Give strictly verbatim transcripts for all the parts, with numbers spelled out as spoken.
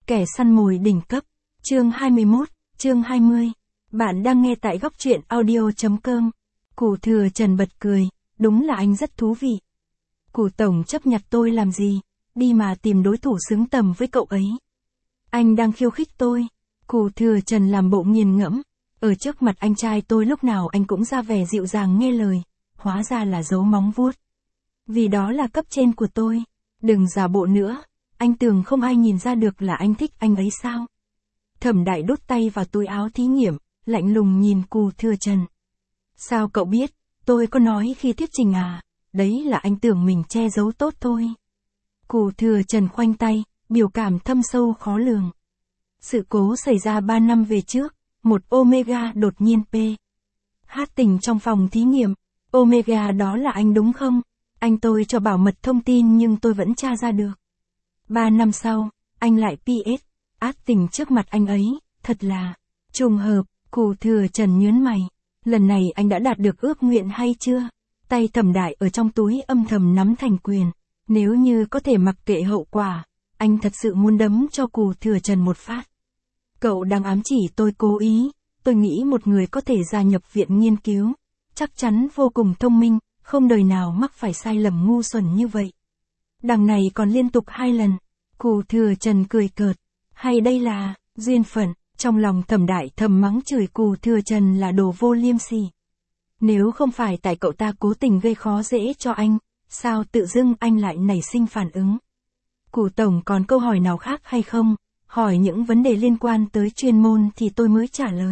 Kẻ săn mồi đỉnh cấp. Chương hai mươi mốt, chương hai mươi. Bạn đang nghe tại góc truyện audio.com. Cù Thừa Trần bật cười, đúng là anh rất thú vị. Cù tổng chấp nhặt tôi làm gì, đi mà tìm đối thủ xứng tầm với cậu ấy. Anh đang khiêu khích tôi. Cù Thừa Trần làm bộ nghiền ngẫm, ở trước mặt anh trai tôi lúc nào anh cũng ra vẻ dịu dàng nghe lời, hóa ra là giấu móng vuốt. Vì đó là cấp trên của tôi, đừng giả bộ nữa, anh tưởng không ai nhìn ra được là anh thích anh ấy sao. Thẩm Đại đút tay vào túi áo thí nghiệm, lạnh lùng nhìn Cù Thừa Trần. Sao cậu biết, tôi có nói khi thuyết trình à, đấy là anh tưởng mình che giấu tốt thôi. Cù Thừa Trần khoanh tay, biểu cảm thâm sâu khó lường. Sự cố xảy ra ba năm về trước, một Omega đột nhiên p. Hát tỉnh trong phòng thí nghiệm. Omega đó là anh đúng không? Anh tôi cho bảo mật thông tin nhưng tôi vẫn tra ra được. Ba năm sau, anh lại pê ét, át tỉnh trước mặt anh ấy, thật là trùng hợp. Cù Thừa Trần nhớn mày. Lần này anh đã đạt được ước nguyện hay chưa? Tay Thẩm Đại ở trong túi âm thầm nắm thành quyền. Nếu như có thể mặc kệ hậu quả, anh thật sự muốn đấm cho Cù Thừa Trần một phát. Cậu đang ám chỉ tôi cố ý, tôi nghĩ một người có thể gia nhập viện nghiên cứu, chắc chắn vô cùng thông minh, không đời nào mắc phải sai lầm ngu xuẩn như vậy. Đằng này còn liên tục hai lần. Cù Thừa Trần cười cợt. Hay đây là duyên phận? Trong lòng Thẩm Đại thầm mắng chửi Cù Thừa Trần là đồ vô liêm sỉ. Nếu không phải tại cậu ta cố tình gây khó dễ cho anh, sao tự dưng anh lại nảy sinh phản ứng? Cù tổng còn câu hỏi nào khác hay không? Hỏi những vấn đề liên quan tới chuyên môn thì tôi mới trả lời.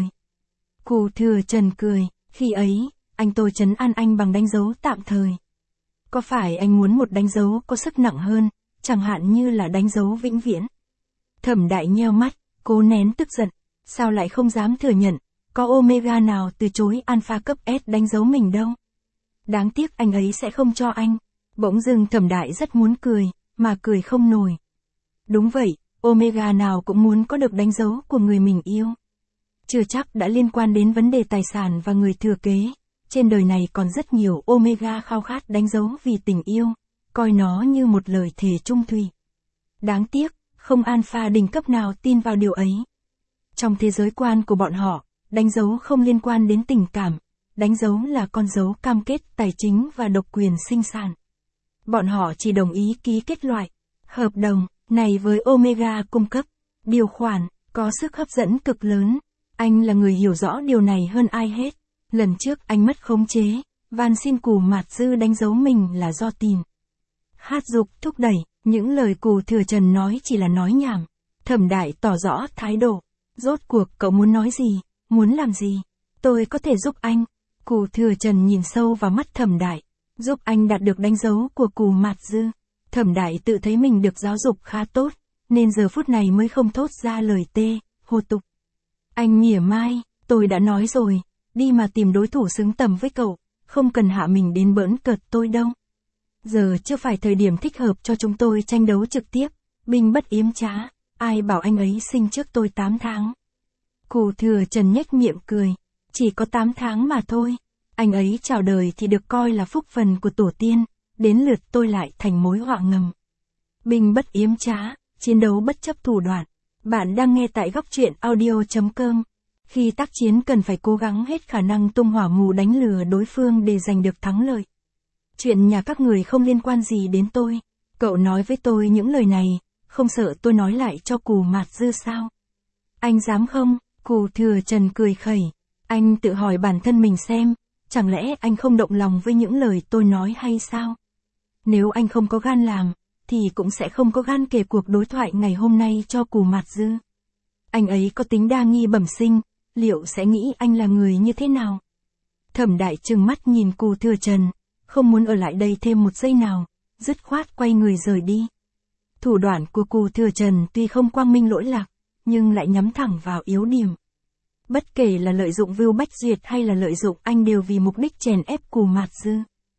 Cù Thừa Trần cười, khi ấy, anh tôi trấn an anh bằng đánh dấu tạm thời. Có phải anh muốn một đánh dấu có sức nặng hơn, chẳng hạn như là đánh dấu vĩnh viễn? Thẩm Đại nheo mắt, cố nén tức giận, sao lại không dám thừa nhận, có Omega nào từ chối Alpha cấp S đánh dấu mình đâu. Đáng tiếc anh ấy sẽ không cho anh. Bỗng dưng Thẩm Đại rất muốn cười, mà cười không nổi. Đúng vậy, Omega nào cũng muốn có được đánh dấu của người mình yêu. Chưa chắc đã liên quan đến vấn đề tài sản và người thừa kế. Trên đời này còn rất nhiều Omega khao khát đánh dấu vì tình yêu, coi nó như một lời thề trung thủy. Đáng tiếc, không Alpha đỉnh cấp nào tin vào điều ấy. Trong thế giới quan của bọn họ, đánh dấu không liên quan đến tình cảm, đánh dấu là con dấu cam kết tài chính và độc quyền sinh sản. Bọn họ chỉ đồng ý ký kết loại hợp đồng này với Omega cung cấp điều khoản có sức hấp dẫn cực lớn. Anh là người hiểu rõ điều này hơn ai hết. Lần trước anh mất khống chế, van xin Cù Mạt Dư đánh dấu mình là do tin hát dục thúc đẩy, những lời Cù Thừa Trần nói chỉ là nói nhảm. Thẩm Đại tỏ rõ thái độ. Rốt cuộc cậu muốn nói gì, muốn làm gì? Tôi có thể giúp anh. Cù Thừa Trần nhìn sâu vào mắt Thẩm Đại. Giúp anh đạt được đánh dấu của Cù Mạt Dư. Thẩm Đại tự thấy mình được giáo dục khá tốt, nên giờ phút này mới không thốt ra lời tê, hô tục. Anh mỉa mai, tôi đã nói rồi, đi mà tìm đối thủ xứng tầm với cậu, không cần hạ mình đến bỡn cợt tôi đâu. Giờ chưa phải thời điểm thích hợp cho chúng tôi tranh đấu trực tiếp, binh bất yếm trá, ai bảo anh ấy sinh trước tôi tám tháng. Cù Thừa Trần nhếch miệng cười, chỉ có tám tháng mà thôi, anh ấy chào đời thì được coi là phúc phần của tổ tiên, đến lượt tôi lại thành mối họa ngầm. Binh bất yếm trá, chiến đấu bất chấp thủ đoạn. Bạn đang nghe tại góc truyện audio.com. Khi tác chiến cần phải cố gắng hết khả năng tung hỏa mù đánh lừa đối phương để giành được thắng lợi. Chuyện nhà các người không liên quan gì đến tôi. Cậu nói với tôi những lời này, không sợ tôi nói lại cho Cù Mạt Dư sao? Anh dám không? Cù Thừa Trần cười khẩy. Anh tự hỏi bản thân mình xem, chẳng lẽ anh không động lòng với những lời tôi nói hay sao? Nếu anh không có gan làm, thì cũng sẽ không có gan kể cuộc đối thoại ngày hôm nay cho Cù Mạt Dư. Anh ấy có tính đa nghi bẩm sinh, liệu sẽ nghĩ anh là người như thế nào? Thẩm Đại trừng mắt nhìn Cù Thừa Trần, không muốn ở lại đây thêm một giây nào, dứt khoát quay người rời đi. Thủ đoạn của Cù Thừa Trần tuy không quang minh lỗi lạc, nhưng lại nhắm thẳng vào yếu điểm. Bất kể là lợi dụng Vưu Bách Duyệt hay là lợi dụng anh đều vì mục đích chèn ép Cù Mạt Dư.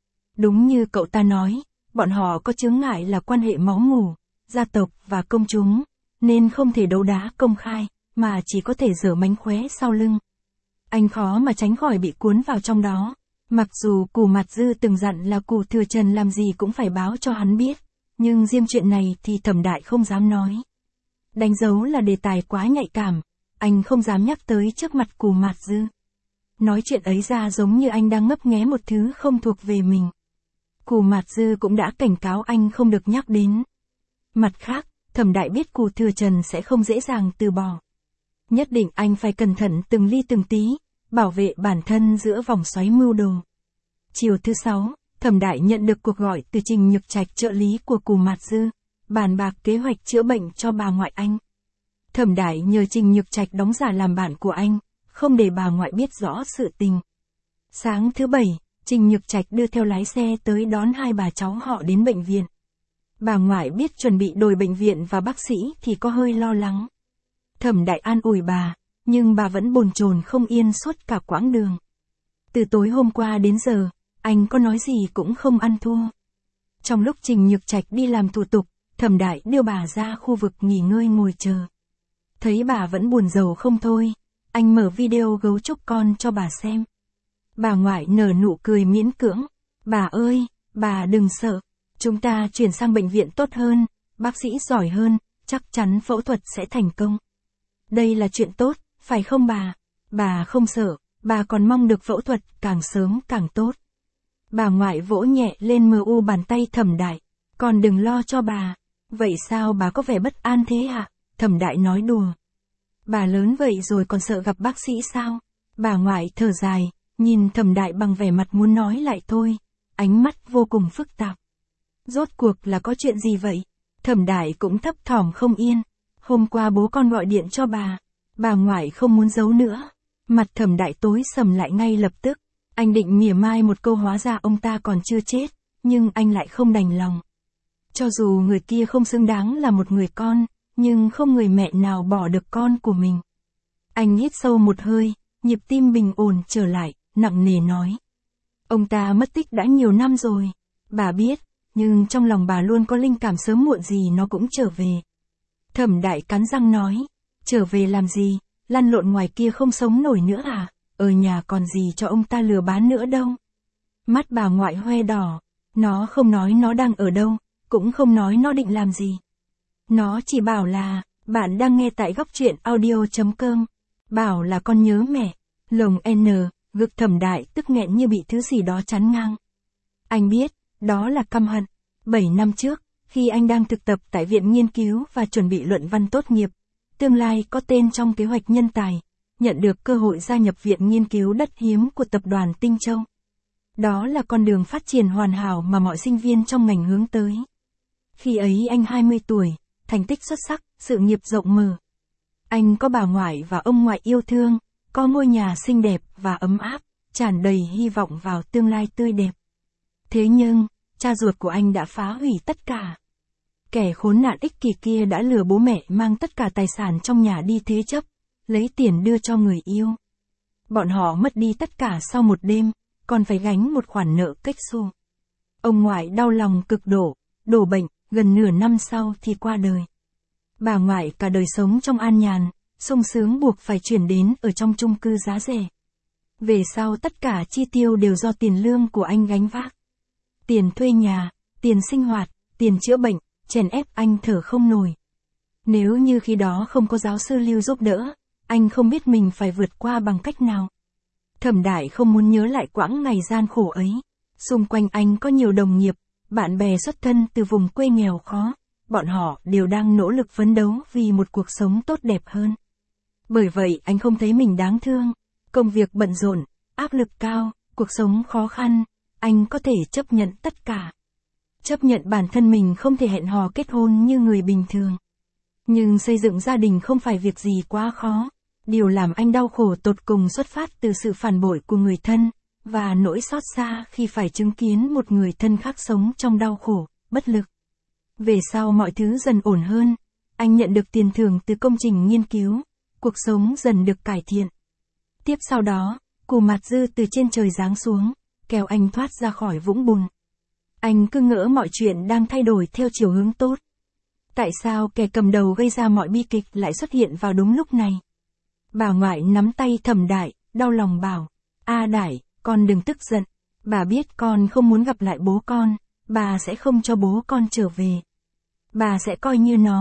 Đúng như cậu ta nói, bọn họ có chướng ngại là quan hệ máu mủ, gia tộc và công chúng, nên không thể đấu đá công khai, mà chỉ có thể giở mánh khóe sau lưng. Anh khó mà tránh khỏi bị cuốn vào trong đó. Mặc dù Cù Mạt Dư từng dặn là Cù Thừa Trần làm gì cũng phải báo cho hắn biết, nhưng riêng chuyện này thì Thẩm Đại không dám nói. Đánh dấu là đề tài quá nhạy cảm, anh không dám nhắc tới trước mặt Cù Mạt Dư. Nói chuyện ấy ra giống như anh đang ngấp nghé một thứ không thuộc về mình. Cù Mạt Dư cũng đã cảnh cáo anh không được nhắc đến. Mặt khác, Thẩm Đại biết Cù Thừa Trần sẽ không dễ dàng từ bỏ. Nhất định anh phải cẩn thận từng ly từng tí, bảo vệ bản thân giữa vòng xoáy mưu đồ. Chiều thứ sáu, Thẩm Đại nhận được cuộc gọi từ Trình Nhược Trạch, trợ lý của Cù Mạt Dư, bàn bạc kế hoạch chữa bệnh cho bà ngoại anh. Thẩm Đại nhờ Trình Nhược Trạch đóng giả làm bạn của anh, không để bà ngoại biết rõ sự tình. Sáng thứ bảy, Trình Nhược Trạch đưa theo lái xe tới đón hai bà cháu họ đến bệnh viện. Bà ngoại biết chuẩn bị đổi bệnh viện và bác sĩ thì có hơi lo lắng. Thẩm Đại an ủi bà, nhưng bà vẫn bồn chồn không yên suốt cả quãng đường. Từ tối hôm qua đến giờ, anh có nói gì cũng không ăn thua. Trong lúc Trình Nhược Trạch đi làm thủ tục, Thẩm Đại đưa bà ra khu vực nghỉ ngơi ngồi chờ. Thấy bà vẫn buồn rầu không thôi, anh mở video gấu trúc con cho bà xem. Bà ngoại nở nụ cười miễn cưỡng. Bà ơi, bà đừng sợ. Chúng ta chuyển sang bệnh viện tốt hơn, bác sĩ giỏi hơn, chắc chắn phẫu thuật sẽ thành công. Đây là chuyện tốt, phải không bà? Bà không sợ, bà còn mong được phẫu thuật càng sớm càng tốt. Bà ngoại vỗ nhẹ lên mờ u bàn tay Thẩm Đại. Còn đừng lo cho bà. Vậy sao bà có vẻ bất an thế ạ? Thẩm Đại nói đùa. Bà lớn vậy rồi còn sợ gặp bác sĩ sao? Bà ngoại thở dài, nhìn Thẩm Đại bằng vẻ mặt muốn nói lại thôi, ánh mắt vô cùng phức tạp. Rốt cuộc là có chuyện gì vậy? Thẩm Đại cũng thấp thỏm không yên. Hôm qua bố con gọi điện cho bà. Bà ngoại không muốn giấu nữa. Mặt Thẩm Đại tối sầm lại ngay lập tức. Anh định mỉa mai một câu, hóa ra ông ta còn chưa chết, nhưng anh lại không đành lòng. Cho dù người kia không xứng đáng là một người con, nhưng không người mẹ nào bỏ được con của mình. Anh hít sâu một hơi, nhịp tim bình ổn trở lại, nặng nề nói. Ông ta mất tích đã nhiều năm rồi. Bà biết, nhưng trong lòng bà luôn có linh cảm sớm muộn gì nó cũng trở về. Thẩm Đại cắn răng nói. Trở về làm gì? Lăn lộn ngoài kia không sống nổi nữa à? Ở nhà còn gì cho ông ta lừa bán nữa đâu. Mắt bà ngoại hoe đỏ. Nó không nói nó đang ở đâu, cũng không nói nó định làm gì. Nó chỉ bảo là, bạn đang nghe tại góc truyện audio.com. Bảo là con nhớ mẹ. Lồng N, gực Thẩm Đại tức nghẹn như bị thứ gì đó chắn ngang. Anh biết, đó là căm hận. Bảy năm trước, khi anh đang thực tập tại viện nghiên cứu và chuẩn bị luận văn tốt nghiệp, tương lai có tên trong kế hoạch nhân tài, nhận được cơ hội gia nhập viện nghiên cứu đất hiếm của tập đoàn Tinh Châu. Đó là con đường phát triển hoàn hảo mà mọi sinh viên trong ngành hướng tới. Khi ấy anh hai mươi tuổi, thành tích xuất sắc, sự nghiệp rộng mở. Anh có bà ngoại và ông ngoại yêu thương, có ngôi nhà xinh đẹp và ấm áp, tràn đầy hy vọng vào tương lai tươi đẹp. Thế nhưng, cha ruột của anh đã phá hủy tất cả. Kẻ khốn nạn ích kỷ kia đã lừa bố mẹ mang tất cả tài sản trong nhà đi thế chấp, lấy tiền đưa cho người yêu. Bọn họ mất đi tất cả sau một đêm, còn phải gánh một khoản nợ kếch xù. Ông ngoại đau lòng cực độ, đổ bệnh, gần nửa năm sau thì qua đời. Bà ngoại cả đời sống trong an nhàn, sung sướng buộc phải chuyển đến ở trong chung cư giá rẻ. Về sau tất cả chi tiêu đều do tiền lương của anh gánh vác. Tiền thuê nhà, tiền sinh hoạt, tiền chữa bệnh, chèn ép anh thở không nổi. Nếu như khi đó không có giáo sư Lưu giúp đỡ, anh không biết mình phải vượt qua bằng cách nào. Thẩm Đại không muốn nhớ lại quãng ngày gian khổ ấy. Xung quanh anh có nhiều đồng nghiệp, bạn bè xuất thân từ vùng quê nghèo khó. Bọn họ đều đang nỗ lực phấn đấu vì một cuộc sống tốt đẹp hơn. Bởi vậy anh không thấy mình đáng thương. Công việc bận rộn, áp lực cao, cuộc sống khó khăn, anh có thể chấp nhận tất cả. Chấp nhận bản thân mình không thể hẹn hò kết hôn như người bình thường. Nhưng xây dựng gia đình không phải việc gì quá khó. Điều làm anh đau khổ tột cùng xuất phát từ sự phản bội của người thân, và nỗi xót xa khi phải chứng kiến một người thân khác sống trong đau khổ, bất lực. Về sau mọi thứ dần ổn hơn, anh nhận được tiền thưởng từ công trình nghiên cứu, cuộc sống dần được cải thiện. Tiếp sau đó, Cù Mạt Dư từ trên trời giáng xuống, kéo anh thoát ra khỏi vũng bùn. Anh cứ ngỡ mọi chuyện đang thay đổi theo chiều hướng tốt. Tại sao kẻ cầm đầu gây ra mọi bi kịch lại xuất hiện vào đúng lúc này? Bà ngoại nắm tay Thẩm Đại, đau lòng bảo, A Đại, con đừng tức giận. Bà biết con không muốn gặp lại bố con, bà sẽ không cho bố con trở về. Bà sẽ coi như nó,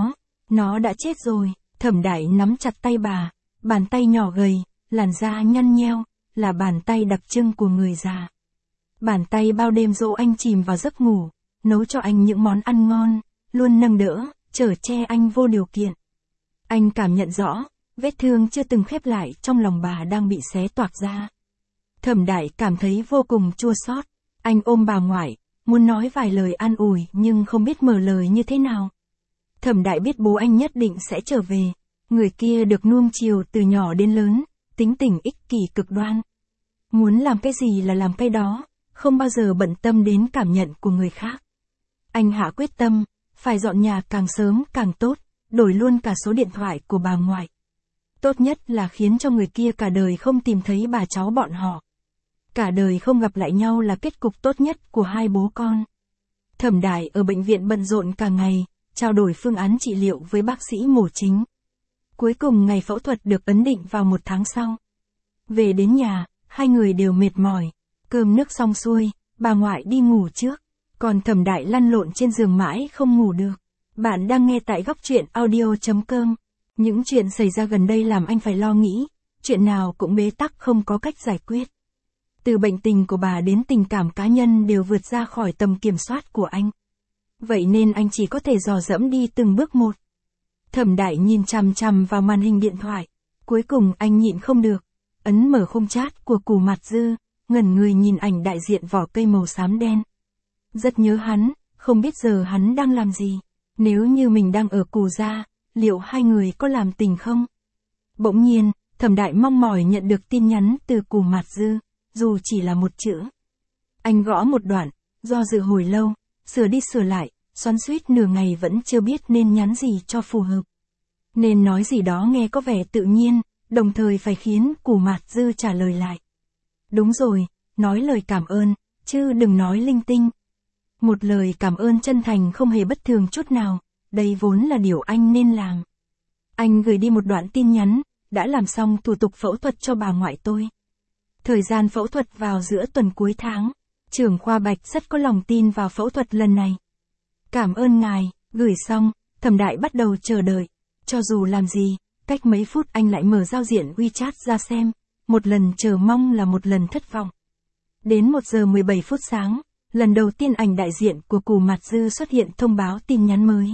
Nó đã chết rồi. Thẩm Đại nắm chặt tay bà, bàn tay nhỏ gầy, làn da nhăn nheo, là bàn tay đặc trưng của người già. Bàn tay bao đêm dỗ anh chìm vào giấc ngủ, nấu cho anh những món ăn ngon, luôn nâng đỡ, chở che anh vô điều kiện. Anh cảm nhận rõ, vết thương chưa từng khép lại trong lòng bà đang bị xé toạc ra. Thẩm Đại cảm thấy vô cùng chua xót. Anh ôm bà ngoại, muốn nói vài lời an ủi nhưng không biết mở lời như thế nào. Thẩm Đại biết bố anh nhất định sẽ trở về. Người kia được nuông chiều từ nhỏ đến lớn, tính tình ích kỷ cực đoan. Muốn làm cái gì là làm cái đó, không bao giờ bận tâm đến cảm nhận của người khác. Anh hạ quyết tâm, phải dọn nhà càng sớm càng tốt, đổi luôn cả số điện thoại của bà ngoại. Tốt nhất là khiến cho người kia cả đời không tìm thấy bà cháu bọn họ. Cả đời không gặp lại nhau là kết cục tốt nhất của hai bố con. Thẩm Đại ở bệnh viện bận rộn cả ngày, trao đổi phương án trị liệu với bác sĩ mổ chính. Cuối cùng ngày phẫu thuật được ấn định vào một tháng sau. Về đến nhà, hai người đều mệt mỏi. Cơm nước xong xuôi, bà ngoại đi ngủ trước. Còn Thẩm Đại lăn lộn trên giường mãi không ngủ được. Bạn đang nghe tại góc truyện audio chấm com. Những chuyện xảy ra gần đây làm anh phải lo nghĩ. Chuyện nào cũng bế tắc không có cách giải quyết. Từ bệnh tình của bà đến tình cảm cá nhân đều vượt ra khỏi tầm kiểm soát của anh. Vậy nên anh chỉ có thể dò dẫm đi từng bước một. Thẩm Đại nhìn chằm chằm vào màn hình điện thoại. Cuối cùng anh nhịn không được. Ấn mở khung chat của Cù Mạt Dư, ngẩn người nhìn ảnh đại diện vỏ cây màu xám đen. Rất nhớ hắn, không biết giờ hắn đang làm gì. Nếu như mình đang ở Cù gia, liệu hai người có làm tình không? Bỗng nhiên, Thẩm Đại mong mỏi nhận được tin nhắn từ Cù Mạt Dư, dù chỉ là một chữ. Anh gõ một đoạn, do dự hồi lâu, sửa đi sửa lại, xoắn xuýt nửa ngày vẫn chưa biết nên nhắn gì cho phù hợp. Nên nói gì đó nghe có vẻ tự nhiên, đồng thời phải khiến Cù Mạt Dư trả lời lại. Đúng rồi, nói lời cảm ơn, chứ đừng nói linh tinh. Một lời cảm ơn chân thành không hề bất thường chút nào, đây vốn là điều anh nên làm. Anh gửi đi một đoạn tin nhắn, đã làm xong thủ tục phẫu thuật cho bà ngoại tôi. Thời gian phẫu thuật vào giữa tuần cuối tháng, trưởng khoa Bạch rất có lòng tin vào phẫu thuật lần này. Cảm ơn ngài, gửi xong, Thẩm Đại bắt đầu chờ đợi. Cho dù làm gì, cách mấy phút anh lại mở giao diện WeChat ra xem, một lần chờ mong là một lần thất vọng. Đến một giờ mười bảy phút sáng, lần đầu tiên ảnh đại diện của Cù Mạt Dư xuất hiện thông báo tin nhắn mới.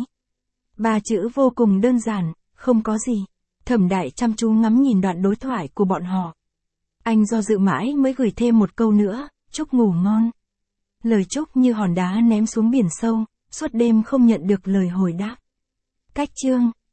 Ba chữ vô cùng đơn giản, không có gì. Thẩm Đại chăm chú ngắm nhìn đoạn đối thoại của bọn họ. Anh do dự mãi mới gửi thêm một câu nữa, chúc ngủ ngon. Lời chúc như hòn đá ném xuống biển sâu, suốt đêm không nhận được lời hồi đáp. Cách chương